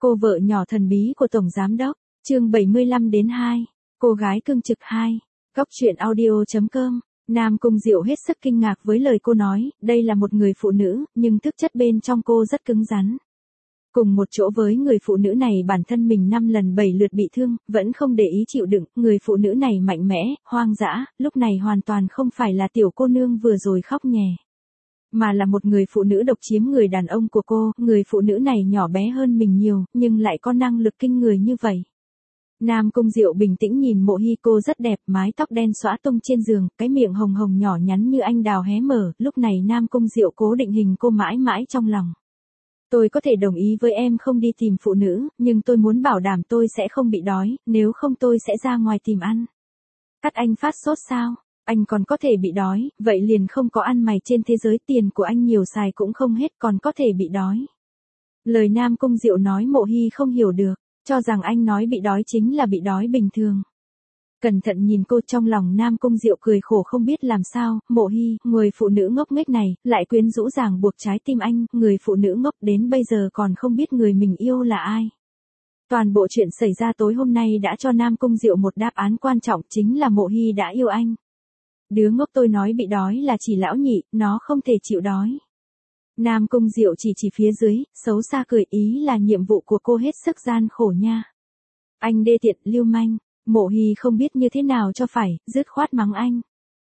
Cô vợ nhỏ thần bí của Tổng Giám Đốc, chương 75-2, cô gái cưng trực 2, góc chuyện audio.com. Nam Cung Diệu hết sức kinh ngạc với lời cô nói, đây là một người phụ nữ, nhưng thực chất bên trong cô rất cứng rắn. Cùng một chỗ với người phụ nữ này bản thân mình 5 lần 7 lượt bị thương, vẫn không để ý chịu đựng, người phụ nữ này mạnh mẽ, hoang dã, lúc này hoàn toàn không phải là tiểu cô nương vừa rồi khóc nhè. Mà là một người phụ nữ độc chiếm người đàn ông của cô, người phụ nữ này nhỏ bé hơn mình nhiều, nhưng lại có năng lực kinh người như vậy. Nam Cung Diệu bình tĩnh nhìn Mộ Hy, cô rất đẹp, mái tóc đen xõa tung trên giường, cái miệng hồng hồng nhỏ nhắn như anh đào hé mở, lúc này Nam Cung Diệu cố định hình cô mãi mãi trong lòng. Tôi có thể đồng ý với em không đi tìm phụ nữ, nhưng tôi muốn bảo đảm tôi sẽ không bị đói, nếu không tôi sẽ ra ngoài tìm ăn. Cắt anh phát sốt sao? Anh còn có thể bị đói, vậy liền không có ăn mày trên thế giới, tiền của anh nhiều xài cũng không hết, còn có thể bị đói. Lời Nam Cung Diệu nói Mộ Hy không hiểu được, cho rằng anh nói bị đói chính là bị đói bình thường. Cẩn thận nhìn cô, trong lòng Nam Cung Diệu cười khổ không biết làm sao. Mộ Hy, người phụ nữ ngốc nghếch này, lại quyến rũ ràng buộc trái tim anh, người phụ nữ ngốc đến bây giờ còn không biết người mình yêu là ai. Toàn bộ chuyện xảy ra tối hôm nay đã cho Nam Cung Diệu một đáp án quan trọng, chính là Mộ Hy đã yêu anh. Đứa ngốc, tôi nói bị đói là chỉ lão nhị, nó không thể chịu đói. Nam Cung Diệu chỉ phía dưới, xấu xa cười, ý là nhiệm vụ của cô hết sức gian khổ nha. Anh đê tiện, lưu manh. Mộ Hy không biết như thế nào cho phải, dứt khoát mắng anh.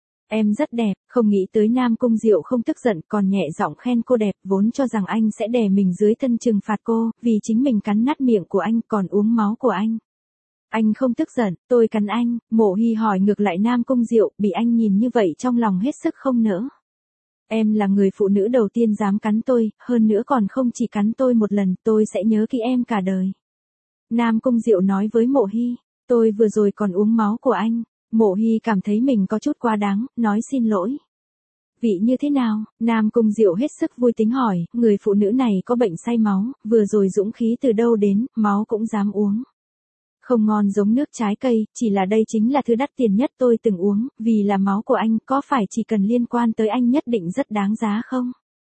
Em rất đẹp, không nghĩ tới Nam Cung Diệu không tức giận, còn nhẹ giọng khen cô đẹp, vốn cho rằng anh sẽ đè mình dưới thân trừng phạt cô, vì chính mình cắn nát miệng của anh, còn uống máu của anh. Anh không tức giận, tôi cắn anh. Mộ Hy hỏi ngược lại Nam Cung Diệu, bị anh nhìn như vậy trong lòng hết sức không nỡ. Em là người phụ nữ đầu tiên dám cắn tôi, hơn nữa còn không chỉ cắn tôi một lần, tôi sẽ nhớ kỹ em cả đời. Nam Cung Diệu nói với Mộ Hy, tôi vừa rồi còn uống máu của anh. Mộ Hy cảm thấy mình có chút quá đáng, nói xin lỗi. Vị như thế nào? Nam Cung Diệu hết sức vui tính hỏi, người phụ nữ này có bệnh say máu, vừa rồi dũng khí từ đâu đến, máu cũng dám uống. Không ngon giống nước trái cây, chỉ là đây chính là thứ đắt tiền nhất tôi từng uống, vì là máu của anh, có phải chỉ cần liên quan tới anh nhất định rất đáng giá không?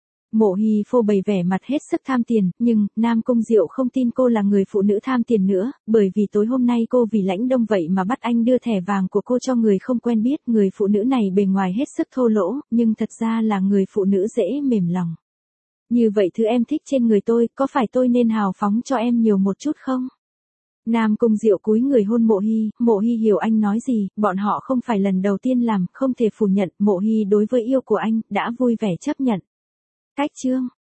Mộ Hy phô bày vẻ mặt hết sức tham tiền, nhưng Nam Cung Diệu không tin cô là người phụ nữ tham tiền nữa, bởi vì tối hôm nay cô vì lãnh đông vậy mà bắt anh đưa thẻ vàng của cô cho người không quen biết. Người phụ nữ này bề ngoài hết sức thô lỗ, nhưng thật ra là người phụ nữ dễ mềm lòng. Như vậy thứ em thích trên người tôi, có phải tôi nên hào phóng cho em nhiều một chút không? Nam Cung Diệu cúi người hôn Mộ Hy hiểu anh nói gì, bọn họ không phải lần đầu tiên làm, không thể phủ nhận, Mộ Hy đối với yêu của anh, đã vui vẻ chấp nhận. Cách chương